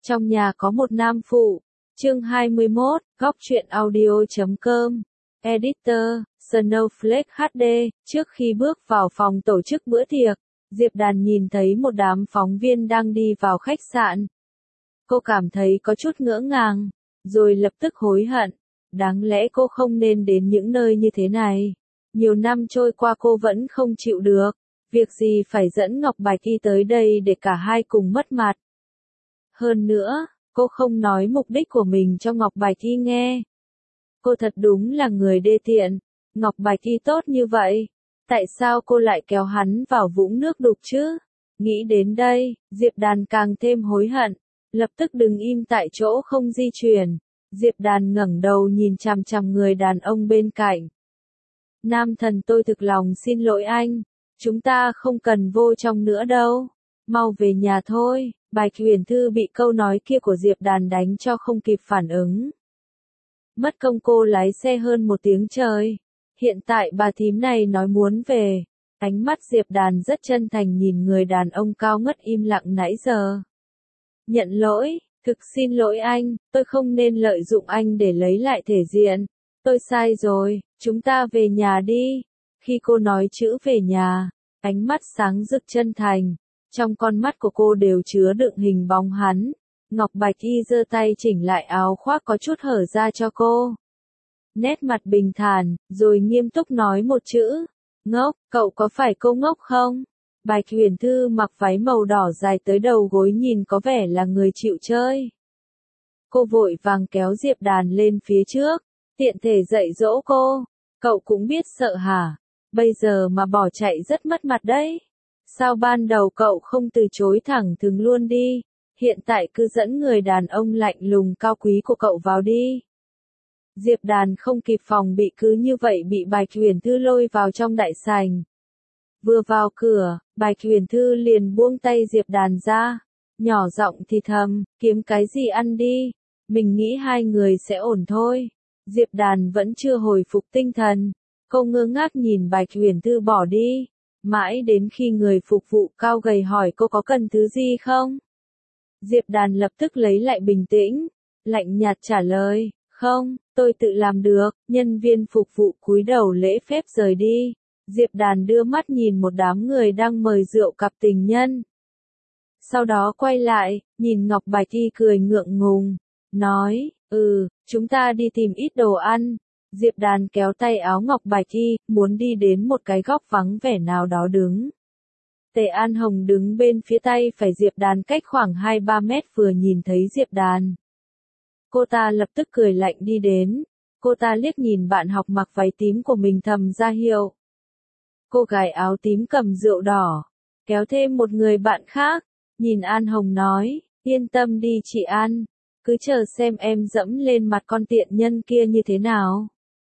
Trong nhà có một nam phụ. Chương 21, góc truyện audio.com. Editor, Snowflake HD. Trước khi bước vào phòng tổ chức bữa tiệc, Diệp Đàn nhìn thấy một đám phóng viên đang đi vào khách sạn. Cô cảm thấy có chút ngỡ ngàng, rồi lập tức hối hận. Đáng lẽ cô không nên đến những nơi như thế này. Nhiều năm trôi qua cô vẫn không chịu được. Việc gì phải dẫn Ngọc Bạch Y tới đây để cả hai cùng mất mặt. Hơn nữa, cô không nói mục đích của mình cho Ngọc Bạch Y nghe. Cô thật đúng là người đê tiện. Ngọc Bạch Y tốt như vậy, tại sao cô lại kéo hắn vào vũng nước đục chứ? Nghĩ đến đây, Diệp Đàn càng thêm hối hận. Lập tức đứng im tại chỗ không di chuyển. Diệp Đàn ngẩng đầu nhìn chằm chằm người đàn ông bên cạnh. Nam thần, tôi thực lòng xin lỗi anh. Chúng ta không cần vô trong nữa đâu. Mau về nhà thôi. Bạch Huyền Thư bị câu nói kia của Diệp Đàn đánh cho không kịp phản ứng. Mất công cô lái xe hơn 1 tiếng trời. Hiện tại bà thím này nói muốn về. Ánh mắt Diệp Đàn rất chân thành nhìn người đàn ông cao ngất im lặng nãy giờ. Nhận lỗi, thực xin lỗi anh, tôi không nên lợi dụng anh để lấy lại thể diện. Tôi sai rồi, chúng ta về nhà đi. Khi cô nói chữ về nhà, ánh mắt sáng rực chân thành. Trong con mắt của cô đều chứa đựng hình bóng hắn. Ngọc Bạch Y giơ tay chỉnh lại áo khoác có chút hở ra cho cô. Nét mặt bình thản, rồi nghiêm túc nói một chữ. Ngốc, cậu có phải cô ngốc không? Bạch Huyền Thư mặc váy màu đỏ dài tới đầu gối nhìn có vẻ là người chịu chơi. Cô vội vàng kéo Diệp Đàn lên phía trước, tiện thể dạy dỗ cô. Cậu cũng biết sợ hả? Bây giờ mà bỏ chạy rất mất mặt đấy. Sao ban đầu cậu không từ chối thẳng thừng luôn đi, hiện tại cứ dẫn người đàn ông lạnh lùng cao quý của cậu vào đi. Diệp Đàn không kịp phòng bị cứ như vậy bị Bạch Huyền Thư lôi vào trong đại sảnh. Vừa vào cửa, Bạch Huyền Thư liền buông tay Diệp Đàn ra, nhỏ giọng thì thầm, kiếm cái gì ăn đi, mình nghĩ hai người sẽ ổn thôi. Diệp Đàn vẫn chưa hồi phục tinh thần, cô ngơ ngác nhìn Bạch Huyền Thư bỏ đi. Mãi đến khi người phục vụ cao gầy hỏi cô có cần thứ gì không? Diệp Đàn lập tức lấy lại bình tĩnh, lạnh nhạt trả lời, không, tôi tự làm được. Nhân viên phục vụ cúi đầu lễ phép rời đi. Diệp Đàn đưa mắt nhìn một đám người đang mời rượu cặp tình nhân. Sau đó quay lại, nhìn Ngọc Bạch Y cười ngượng ngùng, nói, chúng ta đi tìm ít đồ ăn. Diệp Đàn kéo tay áo Ngọc Bạch Y, muốn đi đến một cái góc vắng vẻ nào đó đứng. Tề An Hồng đứng bên phía tay phải Diệp Đàn cách khoảng 2-3 mét vừa nhìn thấy Diệp Đàn. Cô ta lập tức cười lạnh đi đến. Cô ta liếc nhìn bạn học mặc váy tím của mình thầm ra hiệu. Cô gái áo tím cầm rượu đỏ, kéo thêm một người bạn khác, nhìn An Hồng nói, yên tâm đi chị An, cứ chờ xem em dẫm lên mặt con tiện nhân kia như thế nào.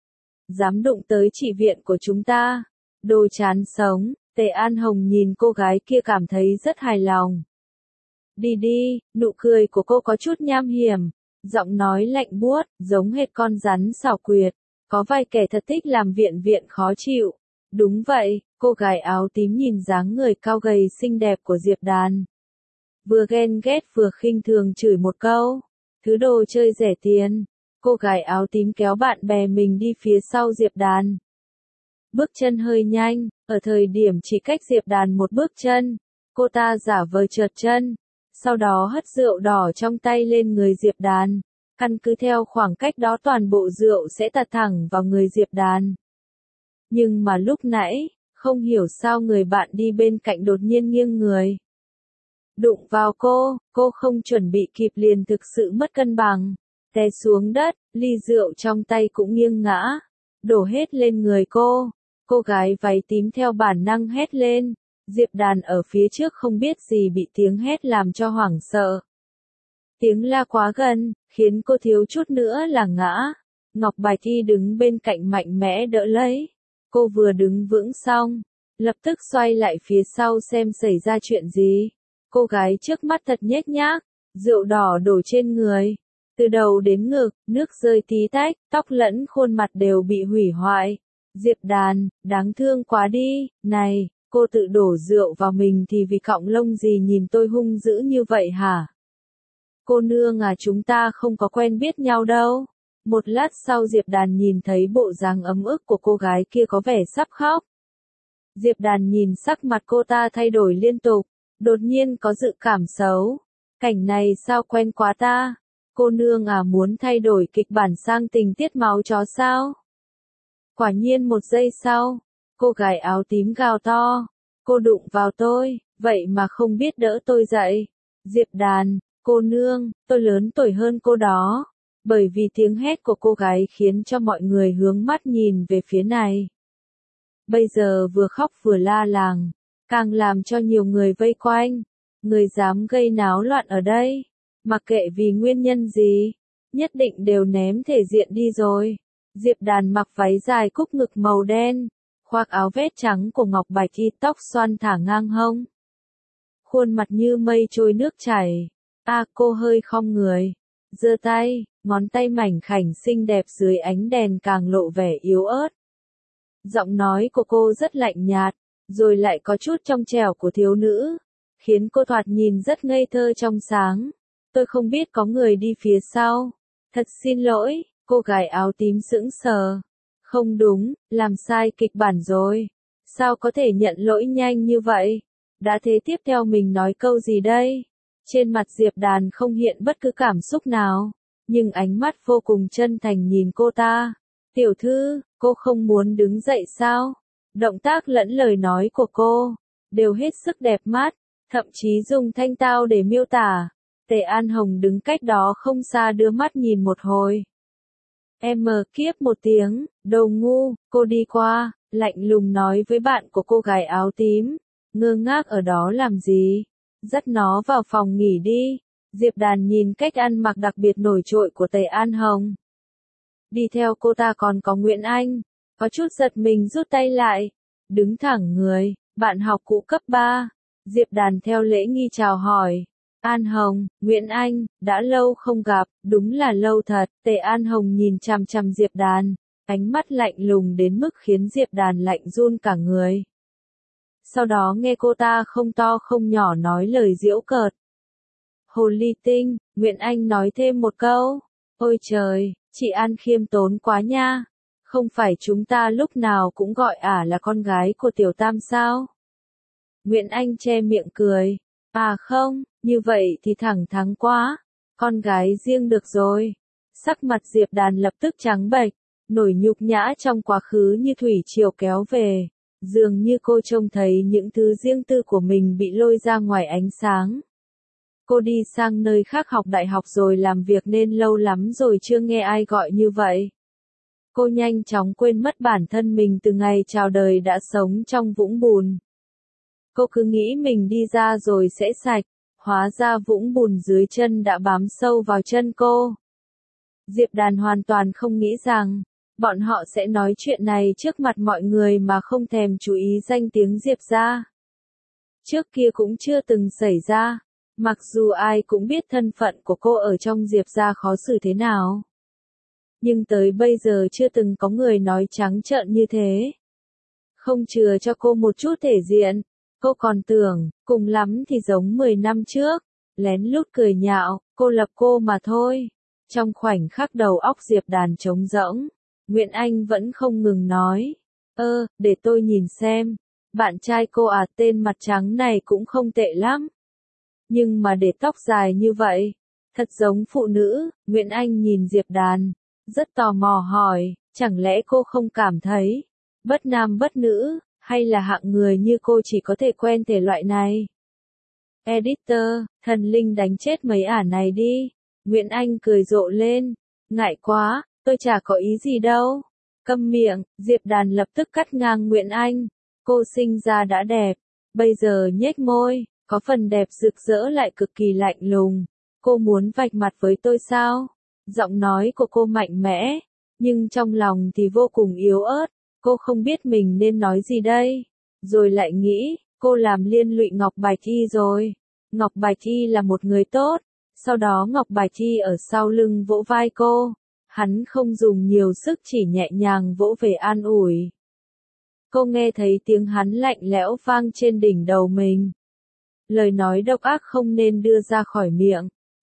Dám đụng tới chị viện của chúng ta, đồ chán sống. Tề An Hồng nhìn cô gái kia cảm thấy rất hài lòng. Đi đi, nụ cười của cô có chút nham hiểm, giọng nói lạnh buốt, giống hệt con rắn xảo quyệt. Có vài kẻ thật thích làm viện viện khó chịu. Đúng vậy, cô gái áo tím nhìn dáng người cao gầy xinh đẹp của Diệp Đàn. Vừa ghen ghét vừa khinh thường chửi một câu, thứ đồ chơi rẻ tiền. Cô gái áo tím kéo bạn bè mình đi phía sau Diệp Đàn. Bước chân hơi nhanh, ở thời điểm chỉ cách Diệp Đàn một bước chân, cô ta giả vờ trượt chân, sau đó hất rượu đỏ trong tay lên người Diệp Đàn. Căn cứ theo khoảng cách đó toàn bộ rượu sẽ tạt thẳng vào người Diệp Đàn. Nhưng mà lúc nãy, không hiểu sao người bạn đi bên cạnh đột nhiên nghiêng người. Đụng vào cô không chuẩn bị kịp liền thực sự mất cân bằng. Té xuống đất, ly rượu trong tay cũng nghiêng ngã, đổ hết lên người cô. Cô gái váy tím theo bản năng hét lên. Diệp Đàn ở phía trước không biết gì bị tiếng hét làm cho hoảng sợ. Tiếng la quá gần, khiến cô thiếu chút nữa là ngã. Ngọc Bạch Y đứng bên cạnh mạnh mẽ đỡ lấy. Cô vừa đứng vững xong, lập tức xoay lại phía sau xem xảy ra chuyện gì. Cô gái trước mắt thật nhếch nhác, rượu đỏ đổ trên người. Từ đầu đến ngực, nước rơi tí tách, tóc lẫn khuôn mặt đều bị hủy hoại. Diệp Đàn, đáng thương quá đi, này, cô tự đổ rượu vào mình thì vì cọng lông gì nhìn tôi hung dữ như vậy hả? Cô nương à, chúng ta không có quen biết nhau đâu. Một lát sau Diệp Đàn nhìn thấy bộ dáng ấm ức của cô gái kia có vẻ sắp khóc. Diệp Đàn nhìn sắc mặt cô ta thay đổi liên tục, đột nhiên có dự cảm xấu. Cảnh này sao quen quá ta? Cô nương à, muốn thay đổi kịch bản sang tình tiết máu chó sao? Quả nhiên một giây sau, cô gái áo tím gào to. Cô đụng vào tôi, vậy mà không biết đỡ tôi dậy. Diệp Đàn, cô nương, tôi lớn tuổi hơn cô đó. Bởi vì tiếng hét của cô gái khiến cho mọi người hướng mắt nhìn về phía này. Bây giờ vừa khóc vừa la làng, càng làm cho nhiều người vây quanh. Người dám gây náo loạn ở đây, mặc kệ vì nguyên nhân gì, nhất định đều ném thể diện đi rồi. Diệp Đàn mặc váy dài cúc ngực màu đen, khoác áo vest trắng của ngọc bạch y, tóc xoăn thả ngang hông. Khuôn mặt như mây trôi nước chảy. Cô hơi khom người, giơ tay, ngón tay mảnh khảnh xinh đẹp dưới ánh đèn càng lộ vẻ yếu ớt. Giọng nói của cô rất lạnh nhạt, rồi lại có chút trong trẻo của thiếu nữ, khiến cô thoạt nhìn rất ngây thơ trong sáng. Tôi không biết có người đi phía sau. Thật xin lỗi, cô gái áo tím sững sờ. Không đúng, làm sai kịch bản rồi. Sao có thể nhận lỗi nhanh như vậy? Đã thế tiếp theo mình nói câu gì đây? Trên mặt Diệp Đàn không hiện bất cứ cảm xúc nào, nhưng ánh mắt vô cùng chân thành nhìn cô ta. Tiểu thư, cô không muốn đứng dậy sao? Động tác lẫn lời nói của cô đều hết sức đẹp mắt, thậm chí dùng thanh tao để miêu tả. Tề An Hồng đứng cách đó không xa đưa mắt nhìn một hồi. Kiếp một tiếng, đồ ngu, cô đi qua, lạnh lùng nói với bạn của cô gái áo tím. Ngơ ngác ở đó làm gì? Dắt nó vào phòng nghỉ đi. Diệp Đàn nhìn cách ăn mặc đặc biệt nổi trội của Tề An Hồng. Đi theo cô ta còn có Nguyễn Anh, có chút giật mình rút tay lại, đứng thẳng người, bạn học cũ cấp 3. Diệp Đàn theo lễ nghi chào hỏi. An Hồng, Nguyễn Anh, đã lâu không gặp, đúng là lâu thật. Tề An Hồng nhìn chằm chằm Diệp Đàn, ánh mắt lạnh lùng đến mức khiến Diệp Đàn lạnh run cả người. Sau đó nghe cô ta không to không nhỏ nói lời giễu cợt. Hồ ly tinh, Nguyễn Anh nói thêm một câu. Ôi trời, chị An khiêm tốn quá nha. Không phải chúng ta lúc nào cũng gọi là con gái của Tiểu Tam sao? Nguyễn Anh che miệng cười. Không, như vậy thì thẳng thắn quá. Con gái riêng được rồi. Sắc mặt Diệp Đàn lập tức trắng bệch, nổi nhục nhã trong quá khứ như thủy triều kéo về. Dường như cô trông thấy những thứ riêng tư của mình bị lôi ra ngoài ánh sáng. Cô đi sang nơi khác học đại học rồi làm việc nên lâu lắm rồi chưa nghe ai gọi như vậy. Cô nhanh chóng quên mất bản thân mình từ ngày chào đời đã sống trong vũng bùn. Cô cứ nghĩ mình đi ra rồi sẽ sạch, hóa ra vũng bùn dưới chân đã bám sâu vào chân cô. Diệp Đàn hoàn toàn không nghĩ rằng bọn họ sẽ nói chuyện này trước mặt mọi người mà không thèm chú ý danh tiếng Diệp gia. Trước kia cũng chưa từng xảy ra, mặc dù ai cũng biết thân phận của cô ở trong Diệp gia khó xử thế nào. Nhưng tới bây giờ chưa từng có người nói trắng trợn như thế. Không chừa cho cô một chút thể diện, cô còn tưởng, cùng lắm thì giống 10 năm trước, lén lút cười nhạo, cô lập cô mà thôi. Trong khoảnh khắc đầu óc Diệp Đàn trống rỗng, Nguyễn Anh vẫn không ngừng nói. Để tôi nhìn xem. Bạn trai cô tên mặt trắng này cũng không tệ lắm. Nhưng mà để tóc dài như vậy, thật giống phụ nữ. Nguyễn Anh nhìn Diệp Đàn, rất tò mò hỏi, chẳng lẽ cô không cảm thấy bất nam bất nữ, hay là hạng người như cô chỉ có thể quen thể loại này? Editor, thần linh đánh chết mấy này đi. Nguyễn Anh cười rộ lên. Ngại quá, tôi chả có ý gì đâu. Câm miệng, Diệp Đàn lập tức cắt ngang Nguyễn Anh. Cô sinh ra đã đẹp, bây giờ nhếch môi, có phần đẹp rực rỡ lại cực kỳ lạnh lùng. Cô muốn vạch mặt với tôi sao? Giọng nói của cô mạnh mẽ, nhưng trong lòng thì vô cùng yếu ớt. Cô không biết mình nên nói gì đây. Rồi lại nghĩ, cô làm liên lụy Ngọc Bạch Y rồi. Ngọc Bạch Y là một người tốt. Sau đó Ngọc Bạch Y ở sau lưng vỗ vai cô. Hắn không dùng nhiều sức, chỉ nhẹ nhàng vỗ về an ủi. Cô nghe thấy tiếng hắn lạnh lẽo vang trên đỉnh đầu mình. Lời nói độc ác không nên đưa ra khỏi miệng.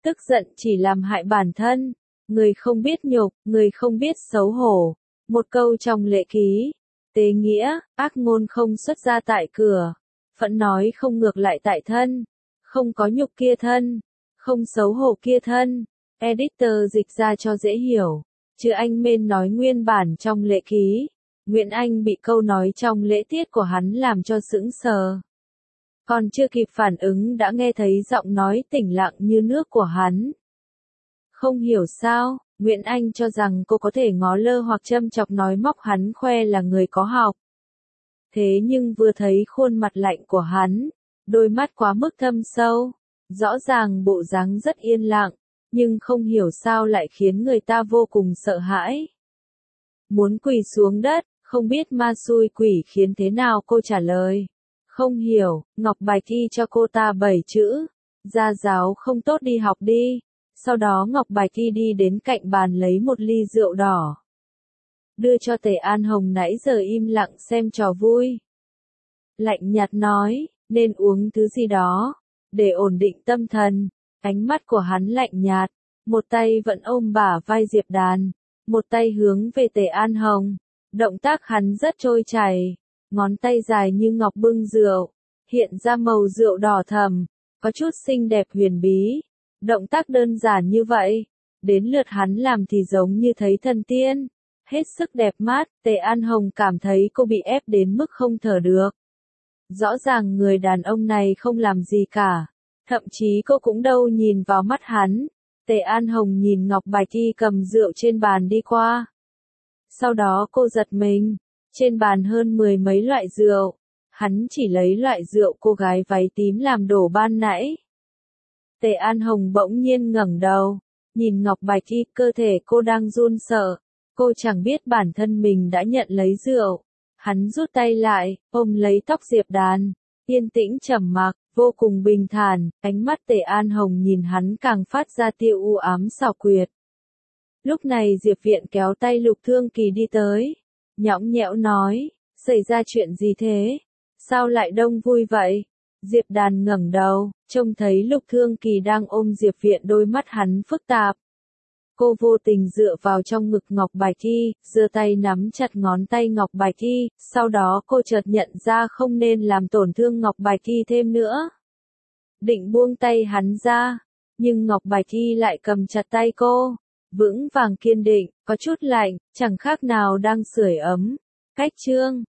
Tức giận chỉ làm hại bản thân, người không biết nhục, người không biết xấu hổ. Một câu trong lệ ký, tế nghĩa, ác ngôn không xuất ra tại cửa, phẫn nói không ngược lại tại thân, không có nhục kia thân, không xấu hổ kia thân. Editor dịch ra cho dễ hiểu, chứ anh Mên nói nguyên bản trong lệ ký. Nguyễn Anh bị câu nói trong lễ tiết của hắn làm cho sững sờ. Còn chưa kịp phản ứng đã nghe thấy giọng nói tĩnh lặng như nước của hắn. Không hiểu sao, Nguyễn Anh cho rằng cô có thể ngó lơ hoặc châm chọc nói móc hắn khoe là người có học. Thế nhưng vừa thấy khuôn mặt lạnh của hắn, đôi mắt quá mức thâm sâu, rõ ràng bộ dáng rất yên lặng, nhưng không hiểu sao lại khiến người ta vô cùng sợ hãi. Muốn quỳ xuống đất, không biết ma xui quỷ khiến thế nào cô trả lời. Không hiểu, Ngọc Bạch y cho cô ta 7 chữ. Gia giáo không tốt đi học đi. Sau đó Ngọc Bạch y đi đến cạnh bàn lấy một ly rượu đỏ. Đưa cho Tề An Hồng nãy giờ im lặng xem trò vui. Lạnh nhạt nói, nên uống thứ gì đó, để ổn định tâm thần. Ánh mắt của hắn lạnh nhạt, một tay vẫn ôm bả vai Diệp Đàn, một tay hướng về Tề An Hồng. Động tác hắn rất trôi chảy, ngón tay dài như ngọc bưng rượu, hiện ra màu rượu đỏ thẫm, có chút xinh đẹp huyền bí. Động tác đơn giản như vậy, đến lượt hắn làm thì giống như thấy thần tiên, hết sức đẹp mắt. Tề An Hồng cảm thấy cô bị ép đến mức không thở được. Rõ ràng người đàn ông này không làm gì cả, thậm chí cô cũng đâu nhìn vào mắt hắn. Tề An Hồng nhìn Ngọc Bạch y cầm rượu trên bàn đi qua. Sau đó cô giật mình, trên bàn hơn 10 mấy loại rượu, hắn chỉ lấy loại rượu cô gái váy tím làm đổ ban nãy. Tề An Hồng bỗng nhiên ngẩng đầu, nhìn Ngọc Bạch y, cơ thể cô đang run sợ, cô chẳng biết bản thân mình đã nhận lấy rượu. Hắn rút tay lại, ôm lấy tóc Diệp Đàn, yên tĩnh trầm mặc, vô cùng bình thản, ánh mắt Tề An Hồng nhìn hắn càng phát ra tia u ám xảo quyệt. Lúc này Diệp Viện kéo tay Lục Thương Kỳ đi tới, nhõng nhẽo nói, xảy ra chuyện gì thế? Sao lại đông vui vậy? Diệp Đàn ngẩng đầu, trông thấy Lục Thương Kỳ đang ôm Diệp Viện, đôi mắt hắn phức tạp. Cô vô tình dựa vào trong ngực Ngọc Bạch y, giơ tay nắm chặt ngón tay Ngọc Bạch y, sau đó cô chợt nhận ra không nên làm tổn thương Ngọc Bạch y thêm nữa. Định buông tay hắn ra, nhưng Ngọc Bạch y lại cầm chặt tay cô, vững vàng kiên định, có chút lạnh, chẳng khác nào đang sưởi ấm. Cách chương